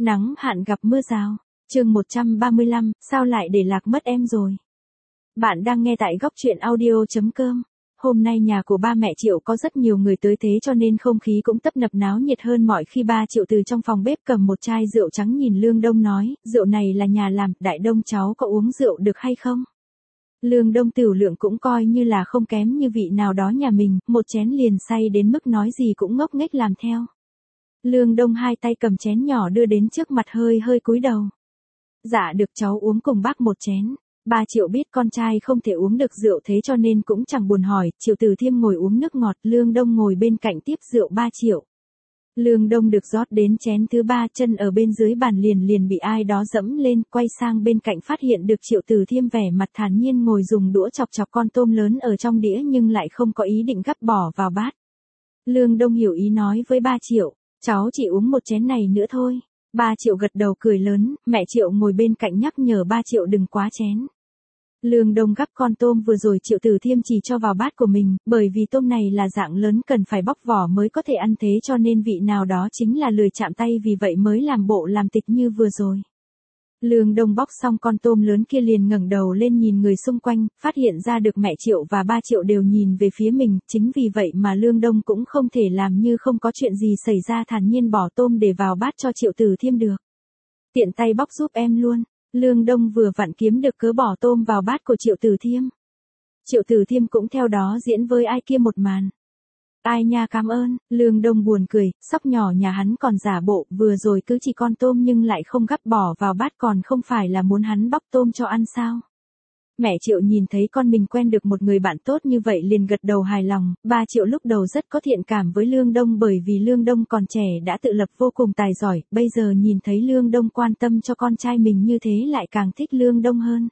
Nắng hạn gặp mưa rào. Chương 135, sao lại để lạc mất em rồi? Bạn đang nghe tại góc truyện audio.com. Hôm nay nhà của ba mẹ Triệu có rất nhiều người tới thế cho nên không khí cũng tấp nập náo nhiệt hơn mọi khi. Ba Triệu từ trong phòng bếp cầm một chai rượu trắng nhìn Lương Đông nói, rượu này là nhà làm, Đại Đông cháu có uống rượu được hay không? Lương Đông tiểu lượng cũng coi như là không kém như vị nào đó nhà mình, một chén liền say đến mức nói gì cũng ngốc nghếch làm theo. Lương Đông hai tay cầm chén nhỏ đưa đến trước mặt hơi hơi cúi đầu. Dạ được cháu uống cùng bác một chén. Ba Triệu biết con trai không thể uống được rượu thế cho nên cũng chẳng buồn hỏi, Triệu Từ Thiêm ngồi uống nước ngọt, Lương Đông ngồi bên cạnh tiếp rượu ba Triệu. Lương Đông được rót đến chén thứ ba, chân ở bên dưới bàn liền bị ai đó dẫm lên, quay sang bên cạnh phát hiện được Triệu Từ Thiêm vẻ mặt thản nhiên ngồi dùng đũa chọc con tôm lớn ở trong đĩa nhưng lại không có ý định gắp bỏ vào bát. Lương Đông hiểu ý nói với ba Triệu, cháu chỉ uống một chén này nữa thôi. Ba Triệu gật đầu cười lớn, mẹ Triệu ngồi bên cạnh nhắc nhở ba Triệu đừng quá chén. Lương Đông gắp con tôm vừa rồi Triệu Từ Thiêm chỉ cho vào bát của mình, bởi vì tôm này là dạng lớn cần phải bóc vỏ mới có thể ăn thế cho nên vị nào đó chính là lười chạm tay vì vậy mới làm bộ làm tịch như vừa rồi. Lương Đông bóc xong con tôm lớn kia liền ngẩng đầu lên nhìn người xung quanh, phát hiện ra được mẹ Triệu và ba Triệu đều nhìn về phía mình, chính vì vậy mà Lương Đông cũng không thể làm như không có chuyện gì xảy ra thản nhiên bỏ tôm để vào bát cho Triệu Từ Thiêm được. Tiện tay bóc giúp em luôn. Lương Đông vừa vặn kiếm được cớ bỏ tôm vào bát của Triệu Từ Thiêm. Triệu Từ Thiêm cũng theo đó diễn với ai kia một màn. Ai nha cảm ơn, Lương Đông buồn cười, sóc nhỏ nhà hắn còn giả bộ, vừa rồi cứ chỉ con tôm nhưng lại không gắp bỏ vào bát còn không phải là muốn hắn bóc tôm cho ăn sao. Mẹ Triệu nhìn thấy con mình quen được một người bạn tốt như vậy liền gật đầu hài lòng, ba Triệu lúc đầu rất có thiện cảm với Lương Đông bởi vì Lương Đông còn trẻ đã tự lập vô cùng tài giỏi, bây giờ nhìn thấy Lương Đông quan tâm cho con trai mình như thế lại càng thích Lương Đông hơn.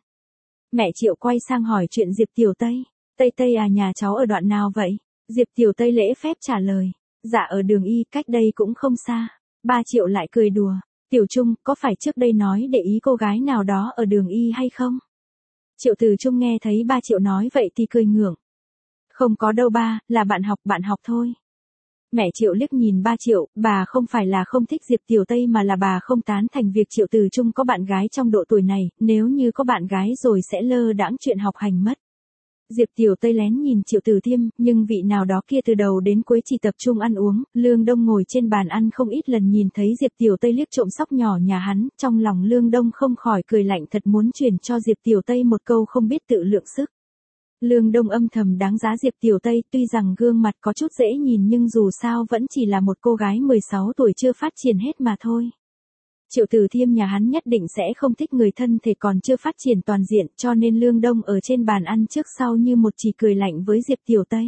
Mẹ Triệu quay sang hỏi chuyện Diệp Tiểu Tây, Tây à nhà cháu ở đoạn nào vậy? Diệp Tiểu Tây lễ phép trả lời, dạ ở đường Y cách đây cũng không xa. Ba Triệu lại cười đùa, Tiểu Trung có phải trước đây nói để ý cô gái nào đó ở đường Y hay không? Triệu Từ Trung nghe thấy ba Triệu nói vậy thì cười ngượng. Không có đâu ba, là bạn học thôi. Mẹ Triệu liếc nhìn ba Triệu, bà không phải là không thích Diệp Tiểu Tây mà là bà không tán thành việc Triệu Từ Trung có bạn gái trong độ tuổi này, nếu như có bạn gái rồi sẽ lơ đãng chuyện học hành mất. Diệp Tiểu Tây lén nhìn Triệu Từ Thiêm, nhưng vị nào đó kia từ đầu đến cuối chỉ tập trung ăn uống, Lương Đông ngồi trên bàn ăn không ít lần nhìn thấy Diệp Tiểu Tây liếc trộm sóc nhỏ nhà hắn, trong lòng Lương Đông không khỏi cười lạnh thật muốn truyền cho Diệp Tiểu Tây một câu không biết tự lượng sức. Lương Đông âm thầm đáng giá Diệp Tiểu Tây, tuy rằng gương mặt có chút dễ nhìn nhưng dù sao vẫn chỉ là một cô gái 16 tuổi chưa phát triển hết mà thôi. Triệu Từ Thiêm nhà hắn nhất định sẽ không thích người thân thể còn chưa phát triển toàn diện cho nên Lương Đông ở trên bàn ăn trước sau như một chỉ cười lạnh với Diệp Tiểu Tây.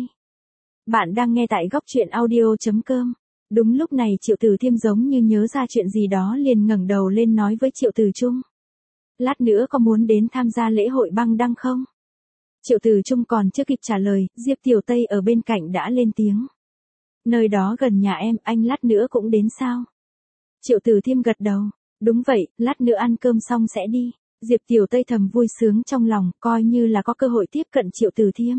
Bạn đang nghe tại góc truyện audio.com. Đúng lúc này Triệu Từ Thiêm giống như nhớ ra chuyện gì đó liền ngẩng đầu lên nói với Triệu Từ Trung. Lát nữa có muốn đến tham gia lễ hội băng đăng không? Triệu Từ Trung còn chưa kịp trả lời, Diệp Tiểu Tây ở bên cạnh đã lên tiếng. Nơi đó gần nhà em, anh lát nữa cũng đến sao? Triệu Từ Thiêm gật đầu. Đúng vậy, lát nữa ăn cơm xong sẽ đi. Diệp Tiểu Tây thầm vui sướng trong lòng, coi như là có cơ hội tiếp cận Triệu Từ Thiêm.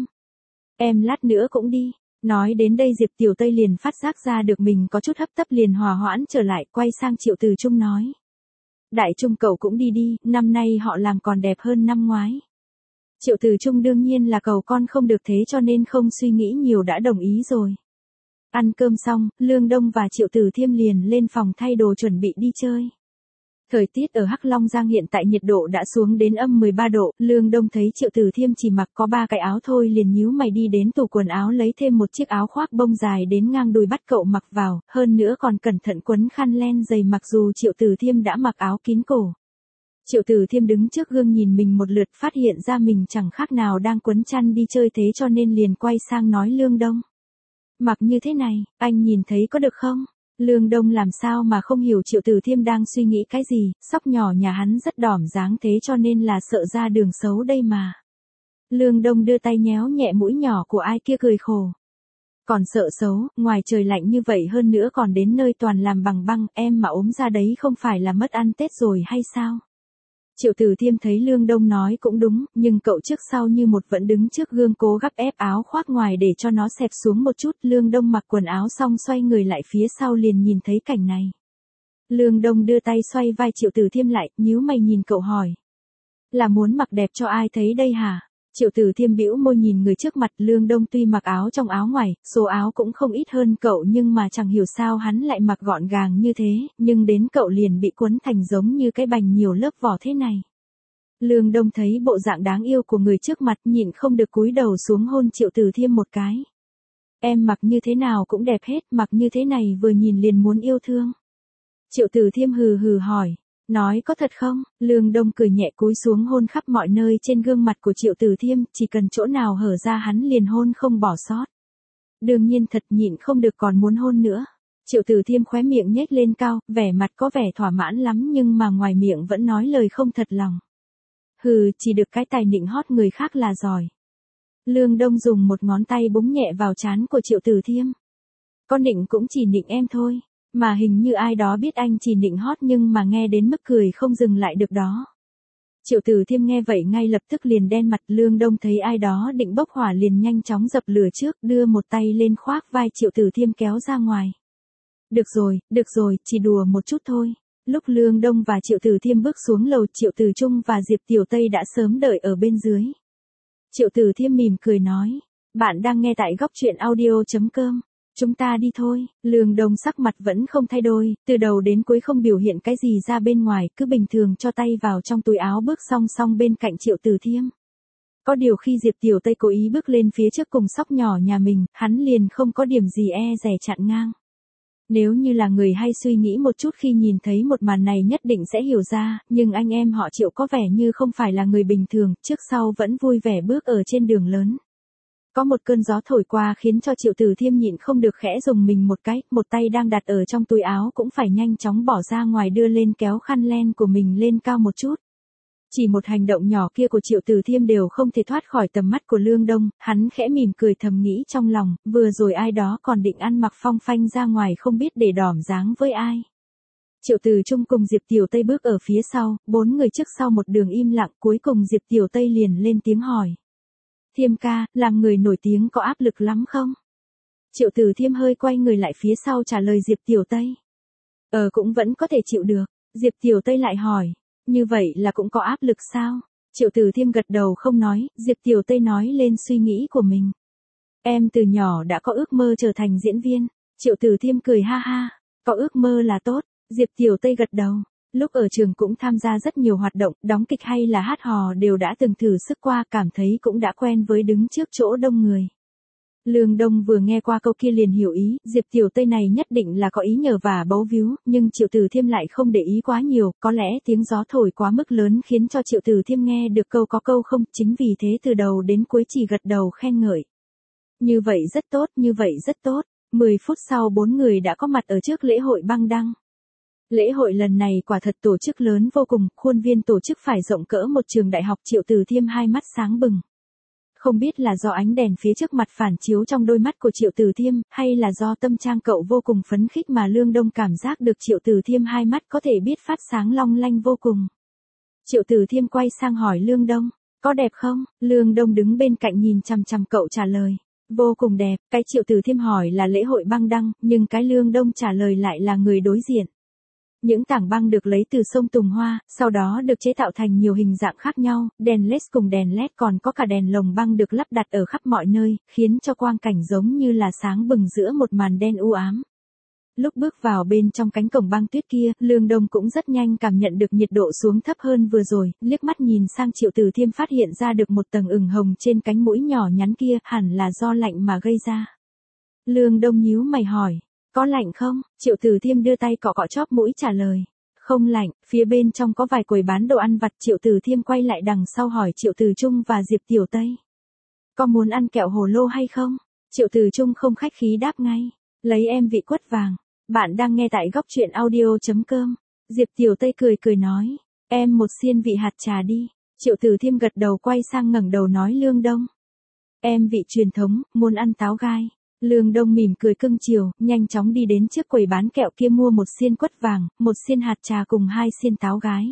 Em lát nữa cũng đi. Nói đến đây Diệp Tiểu Tây liền phát giác ra được mình có chút hấp tấp liền hòa hoãn trở lại, quay sang Triệu Từ Trung nói. Đại Trung cậu cũng đi đi, năm nay họ làm còn đẹp hơn năm ngoái. Triệu Từ Trung đương nhiên là cầu con không được thế cho nên không suy nghĩ nhiều đã đồng ý rồi. Ăn cơm xong, Lương Đông và Triệu Từ Thiêm liền lên phòng thay đồ chuẩn bị đi chơi. Thời tiết ở Hắc Long Giang hiện tại nhiệt độ đã xuống đến âm 13 độ, Lương Đông thấy Triệu Từ Thiêm chỉ mặc có 3 cái áo thôi liền nhíu mày đi đến tủ quần áo lấy thêm một chiếc áo khoác bông dài đến ngang đùi bắt cậu mặc vào, hơn nữa còn cẩn thận quấn khăn len dày mặc dù Triệu Từ Thiêm đã mặc áo kín cổ. Triệu Từ Thiêm đứng trước gương nhìn mình một lượt phát hiện ra mình chẳng khác nào đang quấn chăn đi chơi thế cho nên liền quay sang nói Lương Đông. Mặc như thế này, anh nhìn thấy có được không? Lương Đông làm sao mà không hiểu Triệu Từ Thiêm đang suy nghĩ cái gì, sóc nhỏ nhà hắn rất đỏm dáng thế cho nên là sợ ra đường xấu đây mà. Lương Đông đưa tay nhéo nhẹ mũi nhỏ của ai kia cười khổ. Còn sợ xấu, ngoài trời lạnh như vậy hơn nữa còn đến nơi toàn làm bằng băng, em mà ốm ra đấy không phải là mất ăn Tết rồi hay sao? Triệu Từ Thiêm thấy Lương Đông nói cũng đúng, nhưng cậu trước sau như một vẫn đứng trước gương cố gắp ép áo khoác ngoài để cho nó xẹp xuống một chút. Lương Đông mặc quần áo xong xoay người lại phía sau liền nhìn thấy cảnh này. Lương Đông đưa tay xoay vai Triệu Tử Thiêm lại, nhíu mày nhìn cậu hỏi. Là muốn mặc đẹp cho ai thấy đây hả? Triệu Tử Thiêm bĩu môi nhìn người trước mặt. Lương Đông tuy mặc áo trong áo ngoài, số áo cũng không ít hơn cậu, nhưng mà chẳng hiểu sao hắn lại mặc gọn gàng như thế, nhưng đến cậu liền bị quấn thành giống như cái bành nhiều lớp vỏ thế này. Lương Đông thấy bộ dạng đáng yêu của người trước mặt, nhịn không được cúi đầu xuống hôn Triệu Tử Thiêm một cái. Em mặc như thế nào cũng đẹp hết, mặc như thế này vừa nhìn liền muốn yêu thương. Triệu Tử Thiêm hừ hừ hỏi. Nói có thật không? Lương Đông cười nhẹ cúi xuống hôn khắp mọi nơi trên gương mặt của Triệu Tử Thiêm, chỉ cần chỗ nào hở ra hắn liền hôn không bỏ sót. Đương nhiên thật nhịn không được còn muốn hôn nữa. Triệu Tử Thiêm khóe miệng nhếch lên cao, vẻ mặt có vẻ thỏa mãn lắm nhưng mà ngoài miệng vẫn nói lời không thật lòng. Hừ, chỉ được cái tài nịnh hót người khác là giỏi. Lương Đông dùng một ngón tay búng nhẹ vào trán của Triệu Tử Thiêm. Con nịnh cũng chỉ nịnh em thôi. Mà hình như ai đó biết anh chỉ nịnh hót nhưng mà nghe đến mức cười không dừng lại được đó. Triệu Tử Thiêm nghe vậy ngay lập tức liền đen mặt. Lương Đông thấy ai đó định bốc hỏa liền nhanh chóng dập lửa trước, đưa một tay lên khoác vai Triệu Tử Thiêm kéo ra ngoài. Được rồi, chỉ đùa một chút thôi. Lúc Lương Đông và Triệu Tử Thiêm bước xuống lầu, Triệu Tử Trung và Diệp Tiểu Tây đã sớm đợi ở bên dưới. Triệu Tử Thiêm mỉm cười nói, bạn đang nghe tại goctruyện.audio.com. Chúng ta đi thôi. Lương Đông sắc mặt vẫn không thay đổi, từ đầu đến cuối không biểu hiện cái gì ra bên ngoài, cứ bình thường cho tay vào trong túi áo bước song song bên cạnh Triệu Tử Thiêm. Có điều khi Diệp Tiểu Tây cố ý bước lên phía trước cùng sóc nhỏ nhà mình, hắn liền không có điểm gì e dè chặn ngang. Nếu như là người hay suy nghĩ một chút khi nhìn thấy một màn này nhất định sẽ hiểu ra, nhưng anh em họ Triệu có vẻ như không phải là người bình thường, trước sau vẫn vui vẻ bước ở trên đường lớn. Có một cơn gió thổi qua khiến cho Triệu Tử Thiêm nhịn không được khẽ rùng mình một cái, một tay đang đặt ở trong túi áo cũng phải nhanh chóng bỏ ra ngoài đưa lên kéo khăn len của mình lên cao một chút. Chỉ một hành động nhỏ kia của Triệu Tử Thiêm đều không thể thoát khỏi tầm mắt của Lương Đông, hắn khẽ mỉm cười thầm nghĩ trong lòng, vừa rồi ai đó còn định ăn mặc phong phanh ra ngoài không biết để đỏm dáng với ai. Triệu Tử Trung cùng Diệp Tiểu Tây bước ở phía sau, bốn người trước sau một đường im lặng, cuối cùng Diệp Tiểu Tây liền lên tiếng hỏi. Thiêm ca, làm người nổi tiếng có áp lực lắm không? Triệu Tử Thiêm hơi quay người lại phía sau trả lời Diệp Tiểu Tây. Cũng vẫn có thể chịu được. Diệp Tiểu Tây lại hỏi. Như vậy là cũng có áp lực sao? Triệu Tử Thiêm gật đầu không nói, Diệp Tiểu Tây nói lên suy nghĩ của mình. Em từ nhỏ đã có ước mơ trở thành diễn viên. Triệu Tử Thiêm cười ha ha. Có ước mơ là tốt. Diệp Tiểu Tây gật đầu. Lúc ở trường cũng tham gia rất nhiều hoạt động, đóng kịch hay là hát hò đều đã từng thử sức qua, cảm thấy cũng đã quen với đứng trước chỗ đông người. Lương Đông vừa nghe qua câu kia liền hiểu ý, Diệp Tiểu Tây này nhất định là có ý nhờ vả bấu víu, nhưng Triệu Tử Thiêm lại không để ý quá nhiều, có lẽ tiếng gió thổi quá mức lớn khiến cho Triệu Tử Thiêm nghe được câu có câu không, chính vì thế từ đầu đến cuối chỉ gật đầu khen ngợi. Như vậy rất tốt. 10 phút sau bốn người đã có mặt ở trước lễ hội băng đăng. Lễ hội lần này quả thật tổ chức lớn vô cùng, khuôn viên tổ chức phải rộng cỡ một trường đại học. Triệu Tử Thiêm hai mắt sáng bừng. Không biết là do ánh đèn phía trước mặt phản chiếu trong đôi mắt của Triệu Tử Thiêm, hay là do tâm trạng cậu vô cùng phấn khích mà Lương Đông cảm giác được Triệu Tử Thiêm hai mắt có thể biết phát sáng long lanh vô cùng. Triệu Tử Thiêm quay sang hỏi Lương Đông, có đẹp không? Lương Đông đứng bên cạnh nhìn chằm chằm cậu trả lời. Vô cùng đẹp. Cái Triệu Tử Thiêm hỏi là lễ hội băng đăng, nhưng cái Lương Đông trả lời lại là người đối diện. Những tảng băng được lấy từ sông Tùng Hoa, sau đó được chế tạo thành nhiều hình dạng khác nhau, đèn LED cùng đèn LED còn có cả đèn lồng băng được lắp đặt ở khắp mọi nơi, khiến cho quang cảnh giống như là sáng bừng giữa một màn đen u ám. Lúc bước vào bên trong cánh cổng băng tuyết kia, Lương Đông cũng rất nhanh cảm nhận được nhiệt độ xuống thấp hơn vừa rồi, liếc mắt nhìn sang Triệu Tử Thiêm phát hiện ra được một tầng ửng hồng trên cánh mũi nhỏ nhắn kia, hẳn là do lạnh mà gây ra. Lương Đông nhíu mày hỏi. Có lạnh không? Triệu Tử Thiêm đưa tay cọ cọ chóp mũi trả lời. Không lạnh, phía bên trong có vài quầy bán đồ ăn vặt. Triệu Tử Thiêm quay lại đằng sau hỏi Triệu Tử Trung và Diệp Tiểu Tây. Có muốn ăn kẹo hồ lô hay không? Triệu Tử Trung không khách khí đáp ngay. Lấy em vị quất vàng. Bạn đang nghe tại goctruyện.audio.com. Diệp Tiểu Tây cười nói. Em một xiên vị hạt trà đi. Triệu Tử Thiêm gật đầu quay sang ngẩng đầu nói Lương Đông. Em vị truyền thống, muốn ăn táo gai. Lương Đông mỉm cười cưng chiều, nhanh chóng đi đến trước quầy bán kẹo kia mua một xiên quất vàng, một xiên hạt trà cùng 2 xiên táo gái.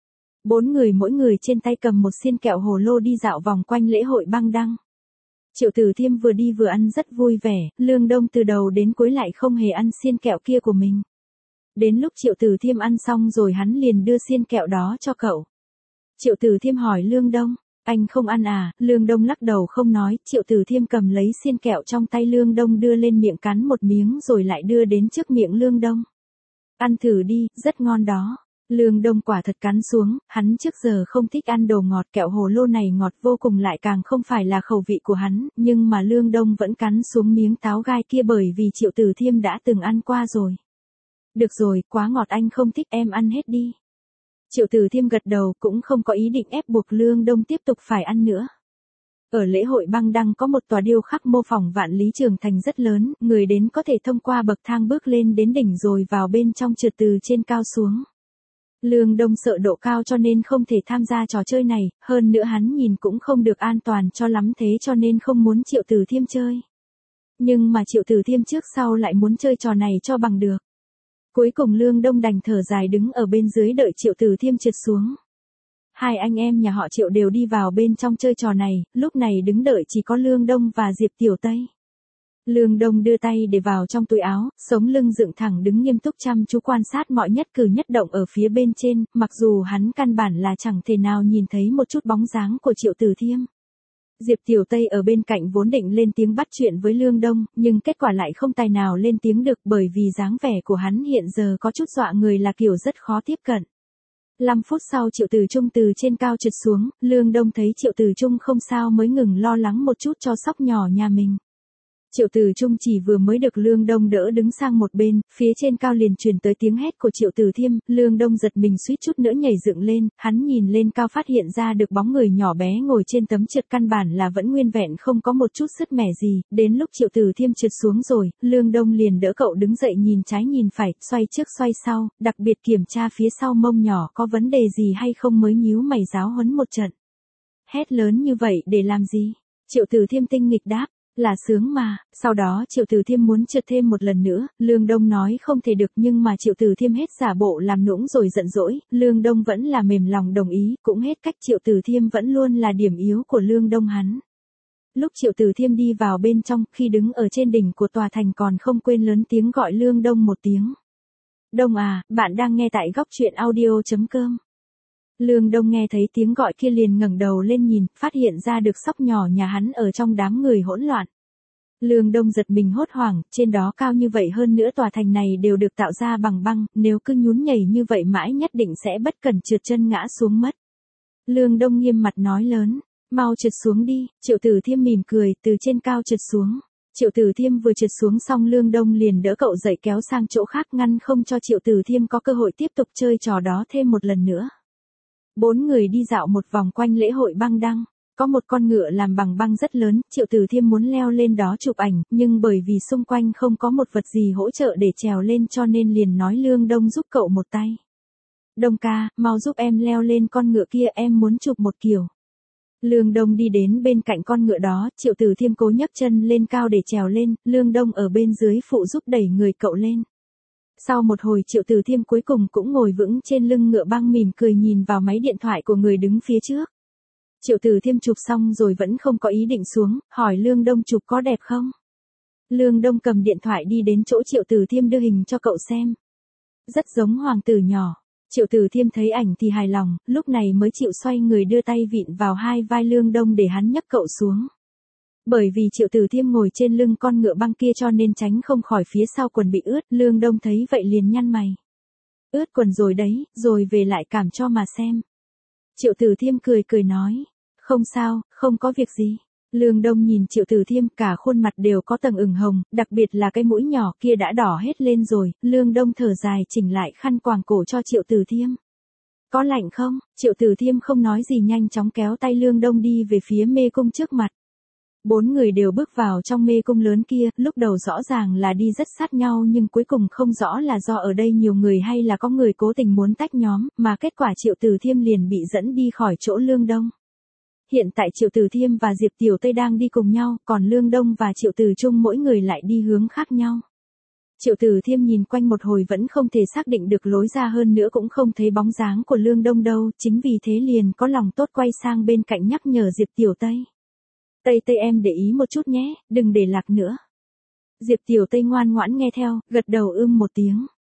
Bốn người mỗi người trên tay cầm một xiên kẹo hồ lô đi dạo vòng quanh lễ hội băng đăng. Triệu Tử Thiêm vừa đi vừa ăn rất vui vẻ, Lương Đông từ đầu đến cuối lại không hề ăn xiên kẹo kia của mình. Đến lúc Triệu Từ Thiêm ăn xong rồi hắn liền đưa xiên kẹo đó cho cậu. Triệu Từ Thiêm hỏi Lương Đông, anh không ăn à? Lương Đông lắc đầu không nói. Triệu Từ Thiêm cầm lấy xiên kẹo trong tay Lương Đông đưa lên miệng cắn một miếng rồi lại đưa đến trước miệng Lương Đông. Ăn thử đi, rất ngon đó. Lương Đông quả thật cắn xuống, hắn trước giờ không thích ăn đồ ngọt, kẹo hồ lô này ngọt vô cùng lại càng không phải là khẩu vị của hắn, nhưng mà Lương Đông vẫn cắn xuống miếng táo gai kia bởi vì Triệu Từ Thiêm đã từng ăn qua rồi. Được rồi, quá ngọt anh không thích, em ăn hết đi. Triệu Từ Thiêm gật đầu, cũng không có ý định ép buộc Lương Đông tiếp tục phải ăn nữa. Ở lễ hội băng đăng có một tòa điêu khắc mô phỏng Vạn Lý Trường Thành rất lớn, người đến có thể thông qua bậc thang bước lên đến đỉnh rồi vào bên trong trượt từ trên cao xuống. Lương Đông sợ độ cao cho nên không thể tham gia trò chơi này, hơn nữa hắn nhìn cũng không được an toàn cho lắm thế cho nên không muốn Triệu Từ Thiêm chơi. Nhưng mà Triệu Từ Thiêm trước sau lại muốn chơi trò này cho bằng được. Cuối cùng Lương Đông đành thở dài đứng ở bên dưới đợi Triệu Từ Thiêm trượt xuống. Hai anh em nhà họ Triệu đều đi vào bên trong chơi trò này, lúc này đứng đợi chỉ có Lương Đông và Diệp Tiểu Tây. Lương Đông đưa tay để vào trong túi áo, sống lưng dựng thẳng đứng nghiêm túc chăm chú quan sát mọi nhất cử nhất động ở phía bên trên, mặc dù hắn căn bản là chẳng thể nào nhìn thấy một chút bóng dáng của Triệu Từ Thiêm. Diệp Tiểu Tây ở bên cạnh vốn định lên tiếng bắt chuyện với Lương Đông, nhưng kết quả lại không tài nào lên tiếng được bởi vì dáng vẻ của hắn hiện giờ có chút dọa người là kiểu rất khó tiếp cận. 5 phút sau Triệu Từ Trung từ trên cao trượt xuống, Lương Đông thấy Triệu Từ Trung không sao mới ngừng lo lắng một chút cho sóc nhỏ nhà mình. Triệu Từ Trung chỉ vừa mới được Lương Đông đỡ đứng sang một bên, phía trên cao liền truyền tới tiếng hét của Triệu Từ Thiêm, Lương Đông giật mình suýt chút nữa nhảy dựng lên, hắn nhìn lên cao phát hiện ra được bóng người nhỏ bé ngồi trên tấm trượt căn bản là vẫn nguyên vẹn không có một chút sứt mẻ gì, đến lúc Triệu Từ Thiêm trượt xuống rồi, Lương Đông liền đỡ cậu đứng dậy nhìn trái nhìn phải, xoay trước xoay sau, đặc biệt kiểm tra phía sau mông nhỏ có vấn đề gì hay không mới nhíu mày giáo huấn một trận. Hét lớn như vậy để làm gì? Triệu Từ Thiêm tinh nghịch đáp. Là sướng mà, sau đó Triệu Từ Thiêm muốn trượt thêm một lần nữa, Lương Đông nói không thể được nhưng mà Triệu Từ Thiêm hết giả bộ làm nũng rồi giận dỗi, Lương Đông vẫn là mềm lòng đồng ý, cũng hết cách Triệu Từ Thiêm vẫn luôn là điểm yếu của Lương Đông hắn. Lúc Triệu Từ Thiêm đi vào bên trong, khi đứng ở trên đỉnh của tòa thành còn không quên lớn tiếng gọi Lương Đông một tiếng. Đông à, bạn đang nghe tại góc truyện audio.com. Lương Đông nghe thấy tiếng gọi kia liền ngẩng đầu lên nhìn, phát hiện ra được sóc nhỏ nhà hắn ở trong đám người hỗn loạn. Lương Đông giật mình hốt hoảng, trên đó cao như vậy hơn nữa tòa thành này đều được tạo ra bằng băng, nếu cứ nhún nhảy như vậy mãi nhất định sẽ bất cẩn trượt chân ngã xuống mất. Lương Đông nghiêm mặt nói lớn, mau trượt xuống đi, Triệu Từ Thiêm mỉm cười, từ trên cao trượt xuống. Triệu Từ Thiêm vừa trượt xuống xong Lương Đông liền đỡ cậu dậy kéo sang chỗ khác ngăn không cho Triệu Từ Thiêm có cơ hội tiếp tục chơi trò đó thêm một lần nữa. 4 người đi dạo một vòng quanh lễ hội băng đăng, có một con ngựa làm bằng băng rất lớn, Triệu Từ Thiêm muốn leo lên đó chụp ảnh, nhưng bởi vì xung quanh không có một vật gì hỗ trợ để trèo lên cho nên liền nói Lương Đông giúp cậu một tay. Đông ca, mau giúp em leo lên con ngựa kia, em muốn chụp một kiểu. Lương Đông đi đến bên cạnh con ngựa đó, Triệu Từ Thiêm cố nhấc chân lên cao để trèo lên, Lương Đông ở bên dưới phụ giúp đẩy người cậu lên. Sau một hồi Triệu Từ Thiêm cuối cùng cũng ngồi vững trên lưng ngựa băng mỉm cười nhìn vào máy điện thoại của người đứng phía trước. Triệu Từ Thiêm chụp xong rồi vẫn không có ý định xuống, hỏi Lương Đông chụp có đẹp không? Lương Đông cầm điện thoại đi đến chỗ Triệu Từ Thiêm đưa hình cho cậu xem. Rất giống hoàng tử nhỏ. Triệu Từ Thiêm thấy ảnh thì hài lòng, lúc này mới chịu xoay người đưa tay vịn vào hai vai Lương Đông để hắn nhấc cậu xuống. Bởi vì Triệu Từ Thiêm ngồi trên lưng con ngựa băng kia cho nên tránh không khỏi phía sau quần bị ướt, Lương Đông thấy vậy liền nhăn mày. Ướt quần rồi đấy, rồi về lại cảm cho mà xem. Triệu Từ Thiêm cười cười nói, không sao, không có việc gì. Lương Đông nhìn Triệu Từ Thiêm cả khuôn mặt đều có tầng ửng hồng, đặc biệt là cái mũi nhỏ kia đã đỏ hết lên rồi, Lương Đông thở dài chỉnh lại khăn quàng cổ cho Triệu Từ Thiêm. Có lạnh không? Triệu Từ Thiêm không nói gì nhanh chóng kéo tay Lương Đông đi về phía mê cung trước mặt. 4 người đều bước vào trong mê cung lớn kia, lúc đầu rõ ràng là đi rất sát nhau nhưng cuối cùng không rõ là do ở đây nhiều người hay là có người cố tình muốn tách nhóm, mà kết quả Triệu Từ Thiêm liền bị dẫn đi khỏi chỗ Lương Đông. Hiện tại Triệu Từ Thiêm và Diệp Tiểu Tây đang đi cùng nhau, còn Lương Đông và Triệu Từ Trung mỗi người lại đi hướng khác nhau. Triệu Từ Thiêm nhìn quanh một hồi vẫn không thể xác định được lối ra hơn nữa cũng không thấy bóng dáng của Lương Đông đâu, chính vì thế liền có lòng tốt quay sang bên cạnh nhắc nhở Diệp Tiểu Tây. Tây Tây em để ý một chút nhé, đừng để lạc nữa. Diệp Tiểu Tây ngoan ngoãn nghe theo, gật đầu một tiếng.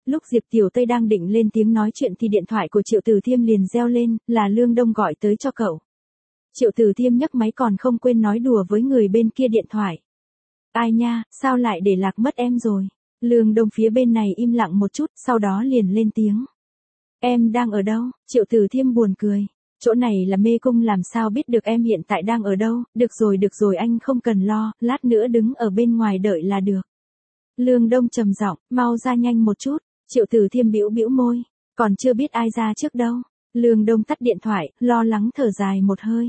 Lúc Diệp Tiểu Tây đang định lên tiếng nói chuyện thì điện thoại của Triệu Tử Thiêm liền reo lên, là Lương Đông gọi tới cho cậu. Triệu Tử Thiêm nhấc máy còn không quên nói đùa với người bên kia điện thoại. Ai nha, sao lại để lạc mất em rồi? Lương Đông phía bên này im lặng một chút, sau đó liền lên tiếng. Em đang ở đâu? Triệu Tử Thiêm buồn cười. Chỗ này là mê cung, làm sao biết được em hiện tại đang ở đâu? Được rồi anh không cần lo, lát nữa đứng ở bên ngoài đợi là được. Lương Đông trầm giọng, mau ra nhanh một chút. Triệu Tử Thiêm bĩu bĩu môi, còn chưa biết ai ra trước đâu. Lương Đông tắt điện thoại, lo lắng thở dài một hơi.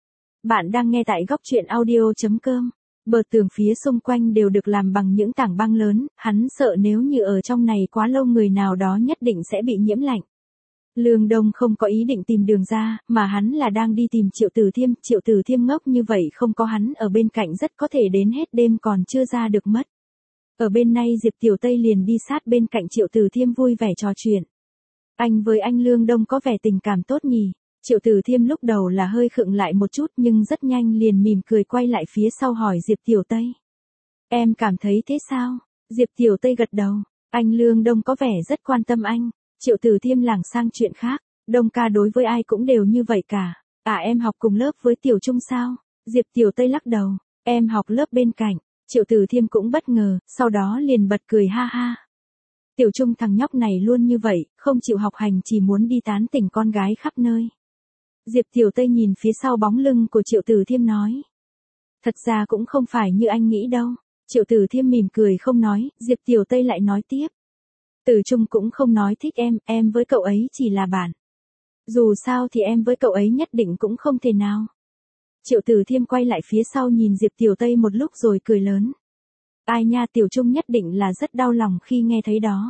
Bạn đang nghe tại góc truyện audio.com. Bờ tường phía xung quanh đều được làm bằng những tảng băng lớn, hắn sợ nếu như ở trong này quá lâu người nào đó nhất định sẽ bị nhiễm lạnh. Lương Đông không có ý định tìm đường ra, mà hắn là đang đi tìm Triệu Tử Thiêm ngốc như vậy không có hắn ở bên cạnh rất có thể đến hết đêm còn chưa ra được mất. Ở bên này Diệp Tiểu Tây liền đi sát bên cạnh Triệu Tử Thiêm vui vẻ trò chuyện. Anh với anh Lương Đông có vẻ tình cảm tốt nhỉ? Triệu Tử Thiêm lúc đầu là hơi khựng lại một chút nhưng rất nhanh liền mỉm cười quay lại phía sau hỏi Diệp Tiểu Tây. Em cảm thấy thế sao? Diệp Tiểu Tây gật đầu. Anh Lương Đông có vẻ rất quan tâm anh. Triệu Tử Thiêm lảng sang chuyện khác. Đông ca đối với ai cũng đều như vậy cả. À em học cùng lớp với Tiểu Trung sao? Diệp Tiểu Tây lắc đầu. Em học lớp bên cạnh. Triệu Tử Thiêm cũng bất ngờ, sau đó liền bật cười ha ha. Tiểu Trung thằng nhóc này luôn như vậy, không chịu học hành chỉ muốn đi tán tỉnh con gái khắp nơi. Diệp Tiểu Tây nhìn phía sau bóng lưng của Triệu Tử Thiêm nói. Thật ra cũng không phải như anh nghĩ đâu. Triệu Tử Thiêm mỉm cười không nói, Diệp Tiểu Tây lại nói tiếp. Tử Trung cũng không nói thích em với cậu ấy chỉ là bạn. Dù sao thì em với cậu ấy nhất định cũng không thể nào. Triệu Tử Thiêm quay lại phía sau nhìn Diệp Tiểu Tây một lúc rồi cười lớn. Ai nha, Tiểu Trung nhất định là rất đau lòng khi nghe thấy đó.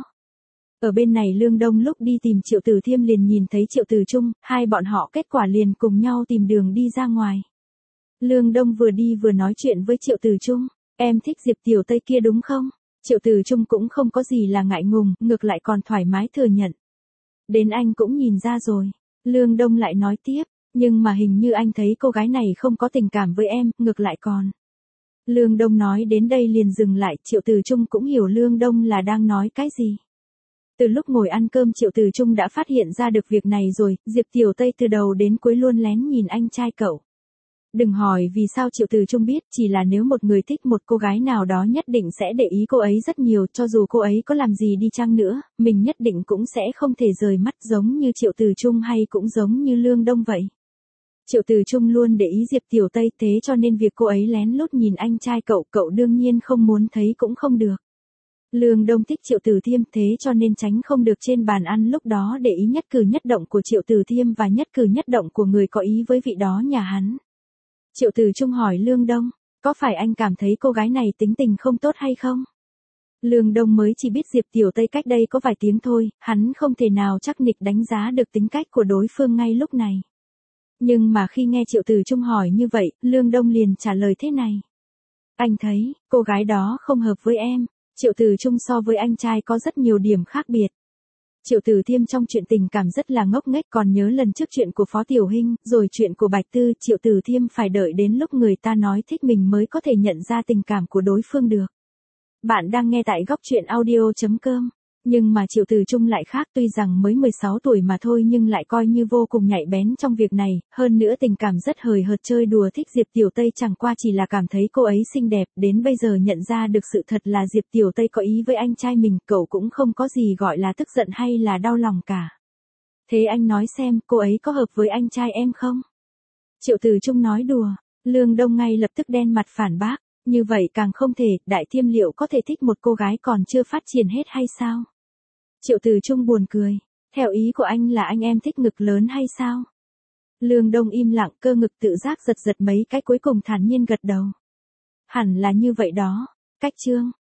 Ở bên này Lương Đông lúc đi tìm Triệu Tử Thiêm liền nhìn thấy Triệu Tử Trung, hai bọn họ kết quả liền cùng nhau tìm đường đi ra ngoài. Lương Đông vừa đi vừa nói chuyện với Triệu Tử Trung. Em thích Diệp Tiểu Tây kia đúng không? Triệu Tử Trung cũng không có gì là ngại ngùng, ngược lại còn thoải mái thừa nhận. Đến anh cũng nhìn ra rồi. Lương Đông lại nói tiếp. Nhưng mà hình như anh thấy cô gái này không có tình cảm với em, ngược lại còn. Lương Đông nói đến đây liền dừng lại, Triệu Tử Trung cũng hiểu Lương Đông là đang nói cái gì. Từ lúc ngồi ăn cơm Triệu Tử Trung đã phát hiện ra được việc này rồi, Diệp Tiểu Tây từ đầu đến cuối luôn lén nhìn anh trai cậu. Đừng hỏi vì sao Triệu Tử Trung biết, chỉ là nếu một người thích một cô gái nào đó nhất định sẽ để ý cô ấy rất nhiều, cho dù cô ấy có làm gì đi chăng nữa, mình nhất định cũng sẽ không thể rời mắt, giống như Triệu Tử Trung hay cũng giống như Lương Đông vậy. Triệu Tử Trung luôn để ý Diệp Tiểu Tây, thế cho nên việc cô ấy lén lút nhìn anh trai cậu đương nhiên không muốn thấy cũng không được. Lương Đông thích Triệu Tử Thiêm, thế cho nên tránh không được trên bàn ăn lúc đó để ý nhất cử nhất động của Triệu Tử Thiêm và nhất cử nhất động của người có ý với vị đó nhà hắn. Triệu Tử Trung hỏi Lương Đông, có phải anh cảm thấy cô gái này tính tình không tốt hay không? Lương Đông mới chỉ biết Diệp Tiểu Tây cách đây có vài tiếng thôi, hắn không thể nào chắc nịch đánh giá được tính cách của đối phương ngay lúc này. Nhưng mà khi nghe Triệu Tử Trung hỏi như vậy, Lương Đông liền trả lời thế này. Anh thấy, cô gái đó không hợp với em. Triệu Tử Trung so với anh trai có rất nhiều điểm khác biệt. Triệu Tử Thiêm trong chuyện tình cảm rất là ngốc nghếch, còn nhớ lần trước chuyện của Phó Tiểu Hinh, rồi chuyện của Bạch Tư, Triệu Tử Thiêm phải đợi đến lúc người ta nói thích mình mới có thể nhận ra tình cảm của đối phương được. Bạn đang nghe tại góc truyện audio.com. Nhưng mà Triệu Tử Trung lại khác, tuy rằng mới 16 tuổi mà thôi nhưng lại coi như vô cùng nhạy bén trong việc này, hơn nữa tình cảm rất hời hợt, chơi đùa thích Diệp Tiểu Tây chẳng qua chỉ là cảm thấy cô ấy xinh đẹp, đến bây giờ nhận ra được sự thật là Diệp Tiểu Tây có ý với anh trai mình, cậu cũng không có gì gọi là tức giận hay là đau lòng cả. Thế anh nói xem, cô ấy có hợp với anh trai em không? Triệu Tử Trung nói đùa, Lương Đông ngay lập tức đen mặt phản bác, như vậy càng không thể, Đại Thiêm liệu có thể thích một cô gái còn chưa phát triển hết hay sao? Triệu Tử Trung buồn cười. Theo ý của anh là anh em thích ngực lớn hay sao? Lương Đông im lặng, cơ ngực tự giác giật mấy cái cuối cùng thản nhiên gật đầu. Hẳn là như vậy đó. Cách chương.